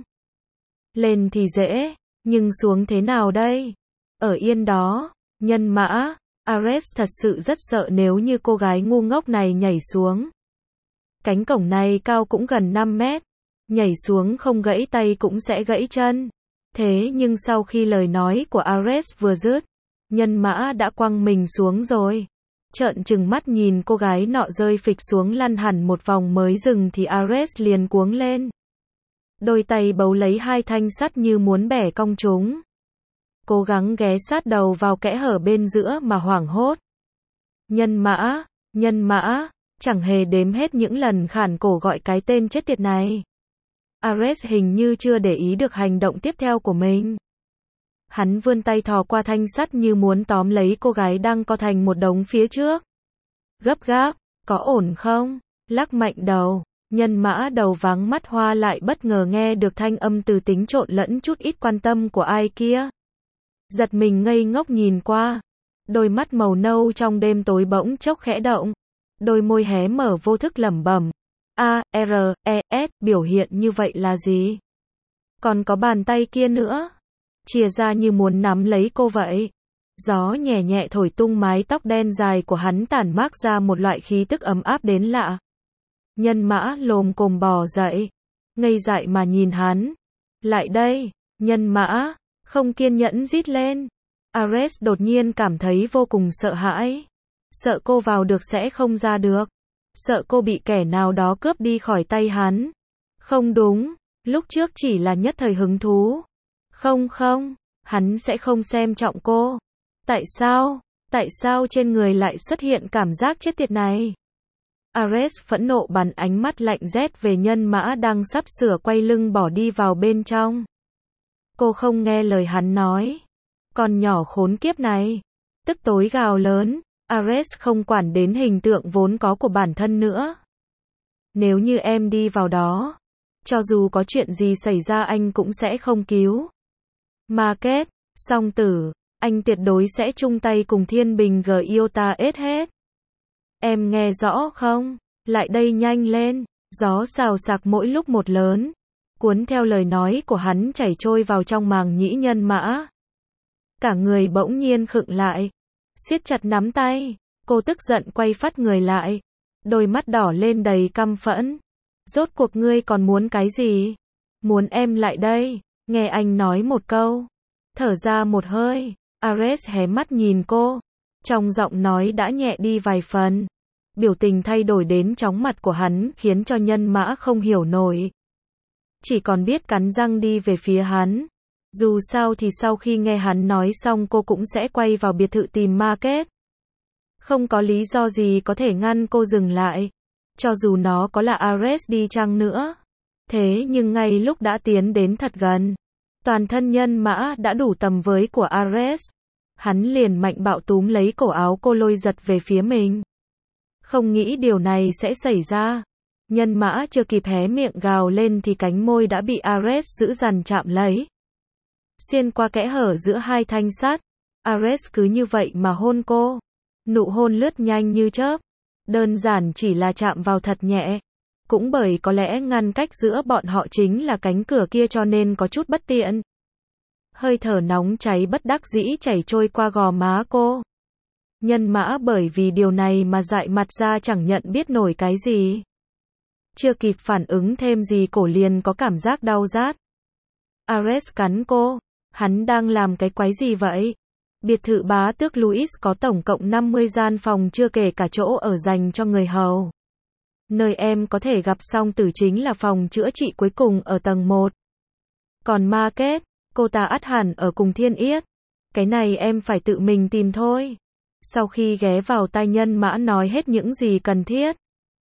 Lên thì dễ, nhưng xuống thế nào đây? Ở yên đó, nhân mã, Ares thật sự rất sợ nếu như cô gái ngu ngốc này nhảy xuống. Cánh cổng này cao cũng gần năm mét. Nhảy xuống không gãy tay cũng sẽ gãy chân. Thế nhưng sau khi lời nói của Ares vừa dứt, nhân mã đã quăng mình xuống rồi. Trợn trừng mắt nhìn cô gái nọ rơi phịch xuống lăn hẳn một vòng mới dừng thì Ares liền cuống lên. Đôi tay bấu lấy hai thanh sắt như muốn bẻ cong chúng. Cố gắng ghé sát đầu vào kẽ hở bên giữa mà hoảng hốt. Nhân mã, nhân mã, chẳng hề đếm hết những lần khản cổ gọi cái tên chết tiệt này. Ares hình như chưa để ý được hành động tiếp theo của mình. Hắn vươn tay thò qua thanh sắt như muốn tóm lấy cô gái đang co thành một đống phía trước. Gấp gáp, có ổn không? Lắc mạnh đầu, nhân mã đầu váng mắt hoa lại bất ngờ nghe được thanh âm từ tính trộn lẫn chút ít quan tâm của ai kia. Giật mình ngây ngốc nhìn qua. Đôi mắt màu nâu trong đêm tối bỗng chốc khẽ động. Đôi môi hé mở vô thức lẩm bẩm. A, R, E, S, biểu hiện như vậy là gì? Còn có bàn tay kia nữa. Chìa ra như muốn nắm lấy cô vậy. Gió nhẹ nhẹ thổi tung mái tóc đen dài của hắn tản mát ra một loại khí tức ấm áp đến lạ. Nhân mã lồm cồm bò dậy. Ngây dại mà nhìn hắn. Lại đây, nhân mã, không kiên nhẫn rít lên. Ares đột nhiên cảm thấy vô cùng sợ hãi. Sợ cô vào được sẽ không ra được. Sợ cô bị kẻ nào đó cướp đi khỏi tay hắn. Không đúng, lúc trước chỉ là nhất thời hứng thú. Không không, hắn sẽ không xem trọng cô. Tại sao, tại sao trên người lại xuất hiện cảm giác chết tiệt này? Ares phẫn nộ bắn ánh mắt lạnh rét về nhân mã đang sắp sửa quay lưng bỏ đi vào bên trong. Cô không nghe lời hắn nói. Con nhỏ khốn kiếp này. Tức tối gào lớn, Ares không quản đến hình tượng vốn có của bản thân nữa. Nếu như em đi vào đó, cho dù có chuyện gì xảy ra anh cũng sẽ không cứu. Market, song tử, anh tuyệt đối sẽ chung tay cùng Thiên Bình Giota hết. Em nghe rõ không? Lại đây nhanh lên. Gió xào xạc mỗi lúc một lớn, cuốn theo lời nói của hắn chảy trôi vào trong màng nhĩ nhân mã. Cả người bỗng nhiên khựng lại, siết chặt nắm tay, cô tức giận quay phắt người lại, đôi mắt đỏ lên đầy căm phẫn. Rốt cuộc ngươi còn muốn cái gì? Muốn em lại đây, nghe anh nói một câu. Thở ra một hơi, Ares hé mắt nhìn cô, trong giọng nói đã nhẹ đi vài phần. Biểu tình thay đổi đến chóng mặt của hắn khiến cho nhân mã không hiểu nổi. Chỉ còn biết cắn răng đi về phía hắn. Dù sao thì sau khi nghe hắn nói xong cô cũng sẽ quay vào biệt thự tìm Market. Không có lý do gì có thể ngăn cô dừng lại. Cho dù nó có là Ares đi chăng nữa. Thế nhưng ngay lúc đã tiến đến thật gần, toàn thân nhân mã đã đủ tầm với của Ares. Hắn liền mạnh bạo túm lấy cổ áo cô lôi giật về phía mình. Không nghĩ điều này sẽ xảy ra. Nhân mã chưa kịp hé miệng gào lên thì cánh môi đã bị Ares giữ dằn chạm lấy. Xuyên qua kẽ hở giữa hai thanh sắt, Ares cứ như vậy mà hôn cô. Nụ hôn lướt nhanh như chớp. Đơn giản chỉ là chạm vào thật nhẹ. Cũng bởi có lẽ ngăn cách giữa bọn họ chính là cánh cửa kia cho nên có chút bất tiện. Hơi thở nóng cháy bất đắc dĩ chảy trôi qua gò má cô. Nhân mã bởi vì điều này mà dại mặt ra chẳng nhận biết nổi cái gì. Chưa kịp phản ứng thêm gì cổ liền có cảm giác đau rát. Ares cắn cô. Hắn đang làm cái quái gì vậy? Biệt thự bá tước Louis có tổng cộng năm mươi gian phòng chưa kể cả chỗ ở dành cho người hầu. Nơi em có thể gặp song tử chính là phòng chữa trị cuối cùng ở tầng một. Còn Market, cô ta ắt hẳn ở cùng Thiên Yết. Cái này em phải tự mình tìm thôi. Sau khi ghé vào tai nhân mã nói hết những gì cần thiết,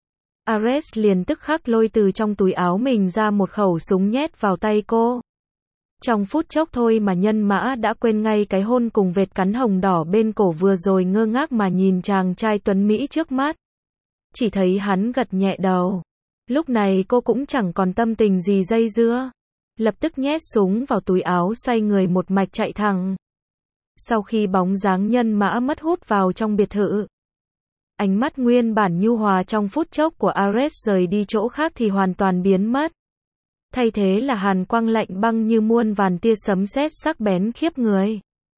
Ares liền tức khắc lôi từ trong túi áo mình ra một khẩu súng nhét vào tay cô. Trong phút chốc thôi mà nhân mã đã quên ngay cái hôn cùng vệt cắn hồng đỏ bên cổ vừa rồi, ngơ ngác mà nhìn chàng trai tuấn Mỹ trước mắt. Chỉ thấy hắn gật nhẹ đầu. Lúc này cô cũng chẳng còn tâm tình gì dây dưa. Lập tức nhét súng vào túi áo xoay người một mạch chạy thẳng. Sau khi bóng dáng nhân mã mất hút vào trong biệt thự, ánh mắt nguyên bản nhu hòa trong phút chốc của Ares rời đi chỗ khác thì hoàn toàn biến mất. Thay thế là hàn quang lạnh băng như muôn vàn tia sấm sét sắc bén khiếp người.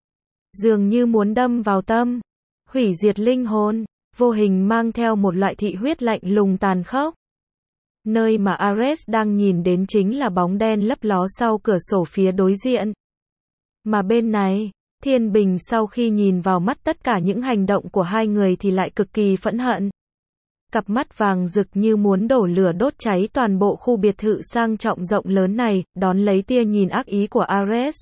Dường như muốn đâm vào tâm, hủy diệt linh hồn, vô hình mang theo một loại thị huyết lạnh lùng tàn khốc. Nơi mà Ares đang nhìn đến chính là bóng đen lấp ló sau cửa sổ phía đối diện. Mà bên này, Thiên Bình sau khi nhìn vào mắt tất cả những hành động của hai người thì lại cực kỳ phẫn hận. Cặp mắt vàng rực như muốn đổ lửa đốt cháy toàn bộ khu biệt thự sang trọng rộng lớn này, đón lấy tia nhìn ác ý của Ares.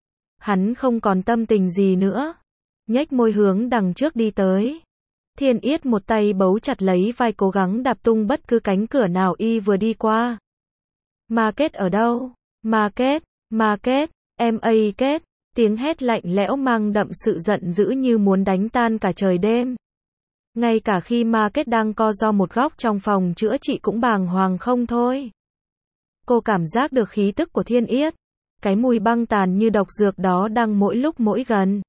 Hắn không còn tâm tình gì nữa. Nhếch môi hướng đằng trước đi tới. Thiên Yết một tay bấu chặt lấy vai cố gắng đạp tung bất cứ cánh cửa nào y vừa đi qua. Market ở đâu? Market, Market, em ấy kết. Tiếng hét lạnh lẽo mang đậm sự giận dữ như muốn đánh tan cả trời đêm. Ngay cả khi Market đang co ro một góc trong phòng chữa trị cũng bàng hoàng không thôi. Cô cảm giác được khí tức của Thiên Yết. Cái mùi băng tàn như độc dược đó đang mỗi lúc mỗi gần.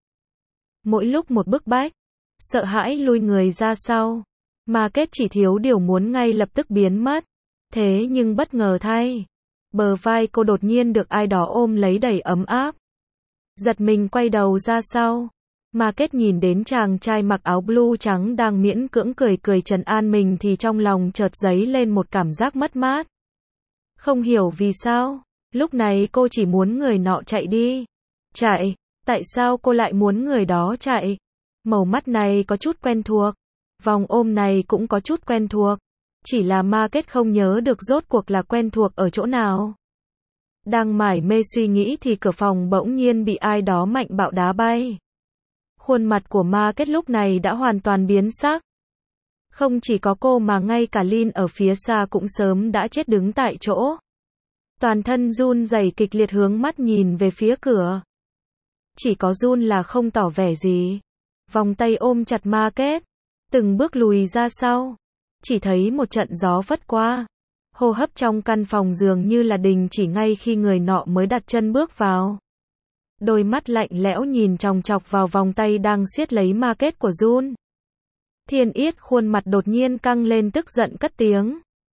Mỗi lúc một bức bách. Sợ hãi lui người ra sau. Market chỉ thiếu điều muốn ngay lập tức biến mất. Thế nhưng bất ngờ thay, bờ vai cô đột nhiên được ai đó ôm lấy đầy ấm áp. Giật mình quay đầu ra sau. Market nhìn đến chàng trai mặc áo blue trắng đang miễn cưỡng cười cười trấn an mình thì trong lòng chợt dấy lên một cảm giác mất mát. Không hiểu vì sao, lúc này cô chỉ muốn người nọ chạy đi. Chạy, tại sao cô lại muốn người đó chạy? Màu mắt này có chút quen thuộc, vòng ôm này cũng có chút quen thuộc. Chỉ là Market không nhớ được rốt cuộc là quen thuộc ở chỗ nào. Đang mải mê suy nghĩ thì cửa phòng bỗng nhiên bị ai đó mạnh bạo đá bay. Khuôn mặt của Market lúc này đã hoàn toàn biến sắc. Không chỉ có cô mà ngay cả Lin ở phía xa cũng sớm đã chết đứng tại chỗ. Toàn thân run rẩy kịch liệt hướng mắt nhìn về phía cửa. Chỉ có Jun là không tỏ vẻ gì. Vòng tay ôm chặt Market, từng bước lùi ra sau. Chỉ thấy một trận gió phất qua. Hô hấp trong căn phòng dường như là đình chỉ ngay khi người nọ mới đặt chân bước vào. Đôi mắt lạnh lẽo nhìn chòng chọc vào vòng tay đang siết lấy Market của Jun. Thiên Yết khuôn mặt đột nhiên căng lên tức giận cất tiếng.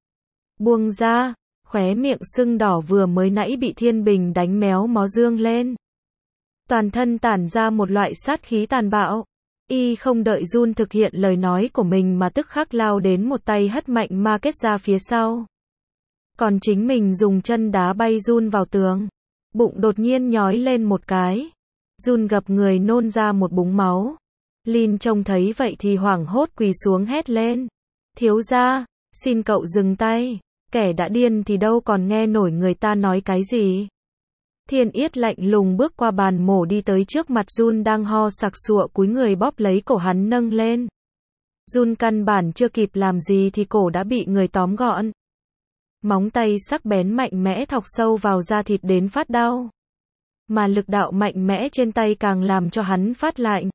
Buông ra, khóe miệng sưng đỏ vừa mới nãy bị Thiên Bình đánh méo mó dương lên. Toàn thân tản ra một loại sát khí tàn bạo. Y không đợi Jun thực hiện lời nói của mình mà tức khắc lao đến một tay hất mạnh Market ra phía sau. Còn chính mình dùng chân đá bay Jun vào tường. Bụng đột nhiên nhói lên một cái. Jun gập người nôn ra một búng máu. Lin trông thấy vậy thì hoảng hốt quỳ xuống hét lên. Thiếu gia, xin cậu dừng tay. Kẻ đã điên thì đâu còn nghe nổi người ta nói cái gì. Thiên Yết lạnh lùng bước qua bàn mổ đi tới trước mặt Jun đang ho sặc sụa cúi người bóp lấy cổ hắn nâng lên. Jun căn bản chưa kịp làm gì thì cổ đã bị người tóm gọn. Móng tay sắc bén mạnh mẽ thọc sâu vào da thịt đến phát đau. Mà lực đạo mạnh mẽ trên tay càng làm cho hắn phát lạnh.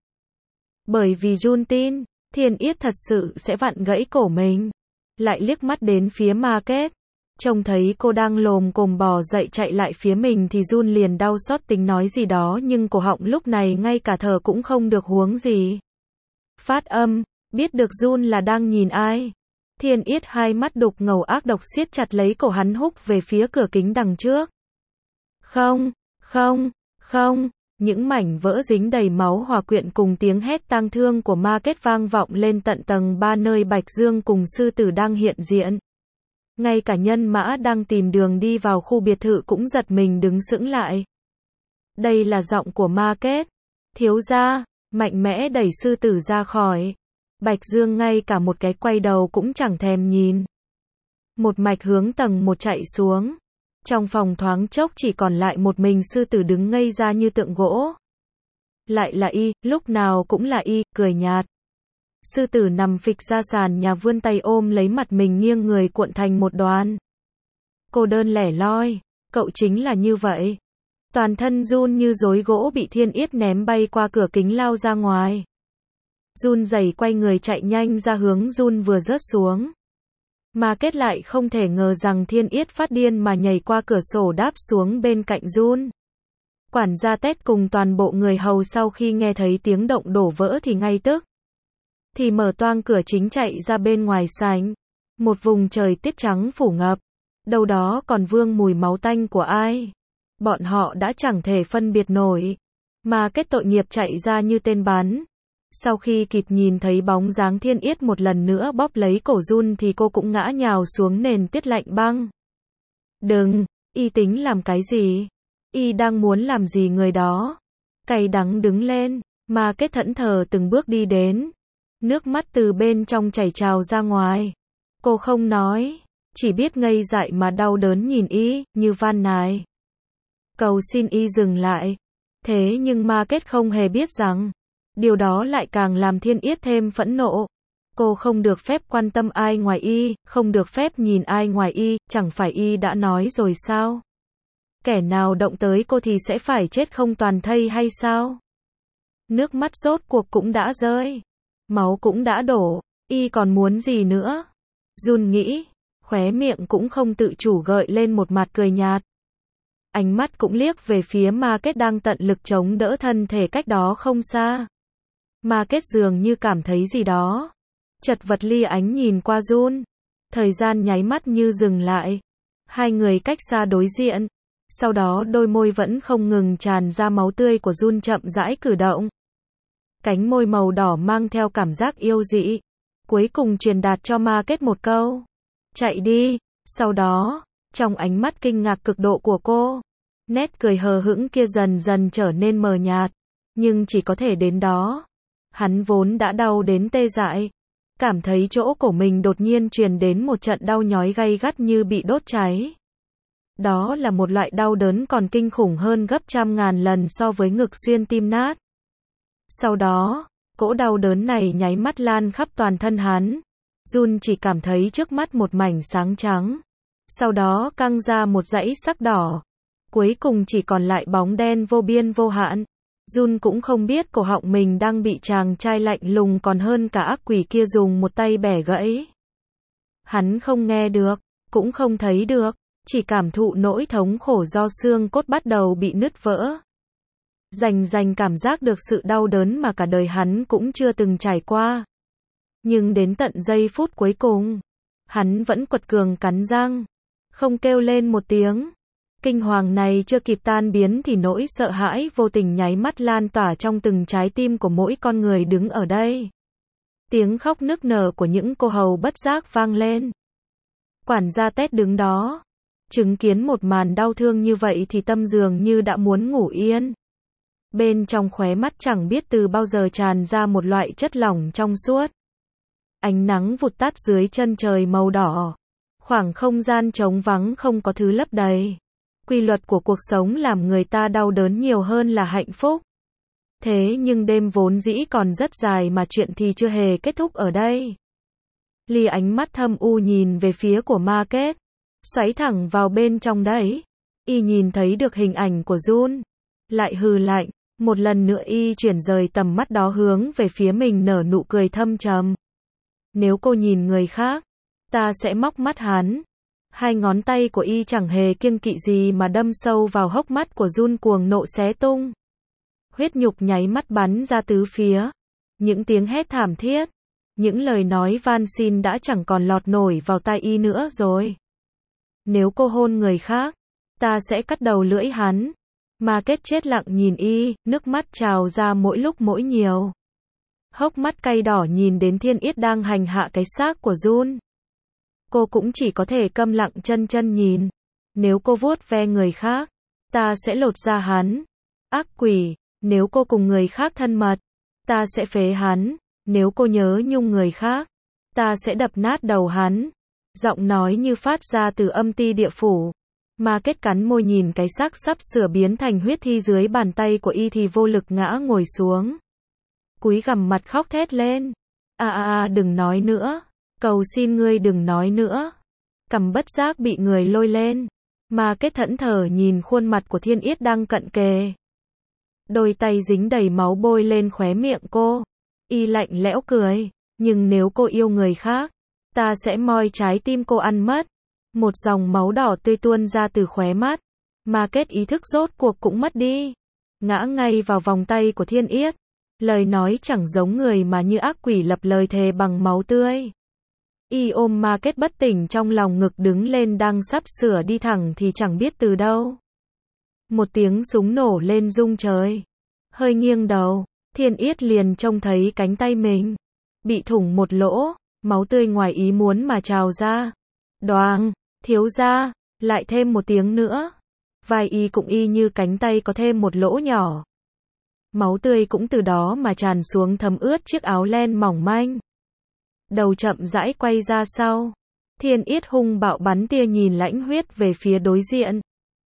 Bởi vì Jun tin, Thiên Yết thật sự sẽ vặn gãy cổ mình. Lại liếc mắt đến phía Market. Trông thấy cô đang lồm cồm bò dậy chạy lại phía mình thì Jun liền đau xót tính nói gì đó nhưng cổ họng lúc này ngay cả thở cũng không được huống gì. Phát âm, biết được Jun là đang nhìn ai. Thiên Yết hai mắt đục ngầu ác độc siết chặt lấy cổ hắn húc về phía cửa kính đằng trước. Không, không, không, những mảnh vỡ dính đầy máu hòa quyện cùng tiếng hét tang thương của Market vang vọng lên tận tầng ba nơi Bạch Dương cùng sư tử đang hiện diện. Ngay cả nhân mã đang tìm đường đi vào khu biệt thự cũng giật mình đứng sững lại. Đây là giọng của Market. Thiếu gia, mạnh mẽ đẩy sư tử ra khỏi. Bạch Dương ngay cả một cái quay đầu cũng chẳng thèm nhìn. Một mạch hướng tầng một chạy xuống. Trong phòng thoáng chốc chỉ còn lại một mình sư tử đứng ngây ra như tượng gỗ. Lại là y, lúc nào cũng là y, cười nhạt. Sư tử nằm phịch ra sàn nhà vươn tay ôm lấy mặt mình nghiêng người cuộn thành một đoàn. Cô đơn lẻ loi, cậu chính là như vậy. Toàn thân run như rối gỗ bị Thiên Yết ném bay qua cửa kính lao ra ngoài. Run rẩy quay người chạy nhanh ra hướng Jun vừa rớt xuống. Mà kết lại không thể ngờ rằng Thiên Yết phát điên mà nhảy qua cửa sổ đáp xuống bên cạnh Jun. Quản gia Tết cùng toàn bộ người hầu sau khi nghe thấy tiếng động đổ vỡ thì ngay tức thì mở toang cửa chính chạy ra bên ngoài sảnh. Một vùng trời tuyết trắng phủ ngập. Đâu đó còn vương mùi máu tanh của ai. Bọn họ đã chẳng thể phân biệt nổi. Mà kết tội nghiệp chạy ra như tên bắn. Sau khi kịp nhìn thấy bóng dáng Thiên Yết một lần nữa bóp lấy cổ Jun thì cô cũng ngã nhào xuống nền tuyết lạnh băng. Đừng, y tính làm cái gì? Y đang muốn làm gì người đó? Cay đắng đứng lên, mà kết thẫn thờ từng bước đi đến. Nước mắt từ bên trong chảy trào ra ngoài. Cô không nói, chỉ biết ngây dại mà đau đớn nhìn y, như van nài. Cầu xin y dừng lại. Thế nhưng ma kết không hề biết rằng, điều đó lại càng làm Thiên Yết thêm phẫn nộ. Cô không được phép quan tâm ai ngoài y, không được phép nhìn ai ngoài y, chẳng phải y đã nói rồi sao? Kẻ nào động tới cô thì sẽ phải chết không toàn thây hay sao? Nước mắt rốt cuộc cũng đã rơi. Máu cũng đã đổ, y còn muốn gì nữa? Jun nghĩ, khóe miệng cũng không tự chủ gợi lên một mặt cười nhạt. Ánh mắt cũng liếc về phía Ma Kết đang tận lực chống đỡ thân thể cách đó không xa. Ma Kết dường như cảm thấy gì đó. Chật vật lia ánh nhìn qua Jun. Thời gian nháy mắt như dừng lại. Hai người cách xa đối diện. Sau đó đôi môi vẫn không ngừng tràn ra máu tươi của Jun chậm rãi cử động. Cánh môi màu đỏ mang theo cảm giác yêu dị. Cuối cùng truyền đạt cho Ma Kết một câu. Chạy đi. Sau đó, trong ánh mắt kinh ngạc cực độ của cô, nét cười hờ hững kia dần dần trở nên mờ nhạt. Nhưng chỉ có thể đến đó. Hắn vốn đã đau đến tê dại. Cảm thấy chỗ cổ mình đột nhiên truyền đến một trận đau nhói gay gắt như bị đốt cháy. Đó là một loại đau đớn còn kinh khủng hơn gấp trăm ngàn lần so với ngực xuyên tim nát. Sau đó, cỗ đau đớn này nháy mắt lan khắp toàn thân hắn. Jun chỉ cảm thấy trước mắt một mảnh sáng trắng. Sau đó căng ra một dãy sắc đỏ. Cuối cùng chỉ còn lại bóng đen vô biên vô hạn. Jun cũng không biết cổ họng mình đang bị chàng trai lạnh lùng còn hơn cả ác quỷ kia dùng một tay bẻ gãy. Hắn không nghe được, cũng không thấy được, chỉ cảm thụ nỗi thống khổ do xương cốt bắt đầu bị nứt vỡ. Rành rành cảm giác được sự đau đớn mà cả đời hắn cũng chưa từng trải qua. Nhưng đến tận giây phút cuối cùng, hắn vẫn quật cường cắn răng, không kêu lên một tiếng. Kinh hoàng này chưa kịp tan biến thì nỗi sợ hãi vô tình nháy mắt lan tỏa trong từng trái tim của mỗi con người đứng ở đây. Tiếng khóc nức nở của những cô hầu bất giác vang lên. Quản gia Tết đứng đó, chứng kiến một màn đau thương như vậy thì tâm dường như đã muốn ngủ yên. Bên trong khóe mắt chẳng biết từ bao giờ tràn ra một loại chất lỏng trong suốt. Ánh nắng vụt tắt dưới chân trời màu đỏ. Khoảng không gian trống vắng không có thứ lấp đầy. Quy luật của cuộc sống làm người ta đau đớn nhiều hơn là hạnh phúc. Thế nhưng đêm vốn dĩ còn rất dài mà chuyện thì chưa hề kết thúc ở đây. Ly ánh mắt thâm u nhìn về phía của Market, xoáy thẳng vào bên trong đấy. Y nhìn thấy được hình ảnh của Jun, lại hừ lạnh, một lần nữa y chuyển rời tầm mắt đó hướng về phía mình nở nụ cười thâm trầm. Nếu cô nhìn người khác, ta sẽ móc mắt hắn. Hai ngón tay của y chẳng hề kiêng kỵ gì mà đâm sâu vào hốc mắt của Jun cuồng nộ xé tung. Huyết nhục nháy mắt bắn ra tứ phía. Những tiếng hét thảm thiết, những lời nói van xin đã chẳng còn lọt nổi vào tai y nữa rồi. Nếu cô hôn người khác, ta sẽ cắt đầu lưỡi hắn. Market chết lặng nhìn y, nước mắt trào ra mỗi lúc mỗi nhiều. Hốc mắt cay đỏ nhìn đến Thiên Yết đang hành hạ cái xác của Jun. Cô cũng chỉ có thể câm lặng chân chân nhìn. Nếu cô vuốt ve người khác, ta sẽ lột da hắn. Ác quỷ, nếu cô cùng người khác thân mật, ta sẽ phế hắn. Nếu cô nhớ nhung người khác, ta sẽ đập nát đầu hắn. Giọng nói như phát ra từ âm ti địa phủ. Market cắn môi nhìn cái xác sắp sửa biến thành huyết thi dưới bàn tay của y thì vô lực ngã ngồi xuống. Cúi gằm mặt khóc thét lên. À à à đừng nói nữa. Cầu xin ngươi đừng nói nữa. Cằm bất giác bị người lôi lên. Market thẫn thờ nhìn khuôn mặt của Thiên Yết đang cận kề. Đôi tay dính đầy máu bôi lên khóe miệng cô. Y lạnh lẽo cười. Nhưng nếu cô yêu người khác, ta sẽ moi trái tim cô ăn mất. Một dòng máu đỏ tươi tuôn ra từ khóe mắt. Market ý thức rốt cuộc cũng mất đi. Ngã ngay vào vòng tay của Thiên Yết. Lời nói chẳng giống người mà như ác quỷ lập lời thề bằng máu tươi. Y ôm Market bất tỉnh trong lòng ngực đứng lên đang sắp sửa đi thẳng thì chẳng biết từ đâu. Một tiếng súng nổ lên rung trời. Hơi nghiêng đầu, Thiên Yết liền trông thấy cánh tay mình bị thủng một lỗ, máu tươi ngoài ý muốn mà trào ra. Đoàng, thiếu gia, lại thêm một tiếng nữa. Vai y cũng y như cánh tay có thêm một lỗ nhỏ. Máu tươi cũng từ đó mà tràn xuống thấm ướt chiếc áo len mỏng manh. Đầu chậm rãi quay ra sau. Thiên Yết hung bạo bắn tia nhìn lãnh huyết về phía đối diện.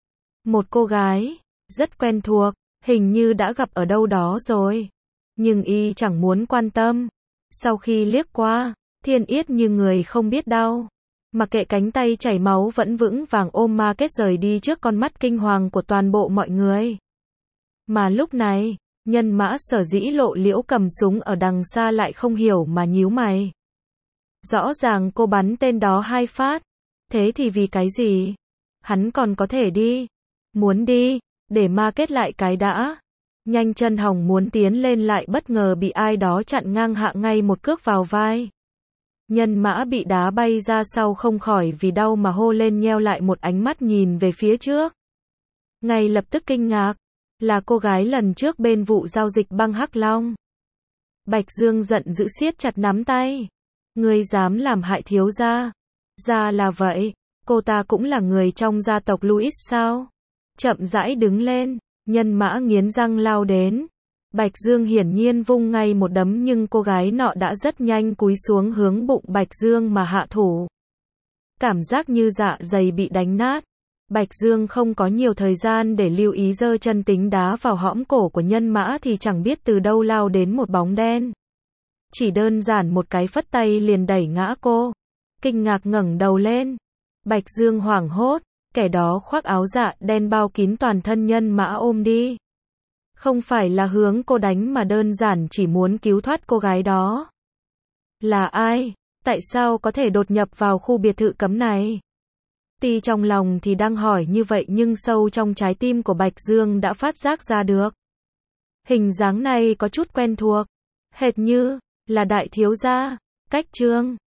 Một cô gái, rất quen thuộc, hình như đã gặp ở đâu đó rồi. Nhưng y chẳng muốn quan tâm. Sau khi liếc qua, Thiên Yết như người không biết đau. Mặc kệ cánh tay chảy máu vẫn vững vàng ôm Market rời đi trước con mắt kinh hoàng của toàn bộ mọi người. Mà lúc này, nhân mã Sở Dĩ Lộ Liễu cầm súng ở đằng xa lại không hiểu mà nhíu mày. Rõ ràng cô bắn tên đó hai phát. Thế thì vì cái gì? Hắn còn có thể đi. Muốn đi, để Market lại cái đã. Nhanh chân hỏng muốn tiến lên lại bất ngờ bị ai đó chặn ngang hạ ngay một cước vào vai. Nhân mã bị đá bay ra sau không khỏi vì đau mà hô lên nheo lại một ánh mắt nhìn về phía trước. Ngay lập tức kinh ngạc. Là cô gái lần trước bên vụ giao dịch băng Hắc Long. Bạch Dương giận dữ siết chặt nắm tay. Ngươi dám làm hại thiếu gia? Ra là vậy, cô ta cũng là người trong gia tộc Louis sao? Chậm rãi đứng lên, nhân mã nghiến răng lao đến. Bạch Dương hiển nhiên vung ngay một đấm nhưng cô gái nọ đã rất nhanh cúi xuống hướng bụng Bạch Dương mà hạ thủ. Cảm giác như dạ dày bị đánh nát. Bạch Dương không có nhiều thời gian để lưu ý giơ chân tính đá vào hõm cổ của nhân mã thì chẳng biết từ đâu lao đến một bóng đen. chỉ đơn giản một cái phất tay liền đẩy ngã cô. Kinh ngạc ngẩng đầu lên. Bạch Dương hoảng hốt, kẻ đó khoác áo dạ đen bao kín toàn thân nhân mã ôm đi. Không phải là hướng cô đánh mà đơn giản chỉ muốn cứu thoát cô gái đó. Là ai? Tại sao có thể đột nhập vào khu biệt thự cấm này? Tuy trong lòng thì đang hỏi như vậy nhưng sâu trong trái tim của Bạch Dương đã phát giác ra được. Hình dáng này có chút quen thuộc, hệt như là đại thiếu gia, Cách Trương.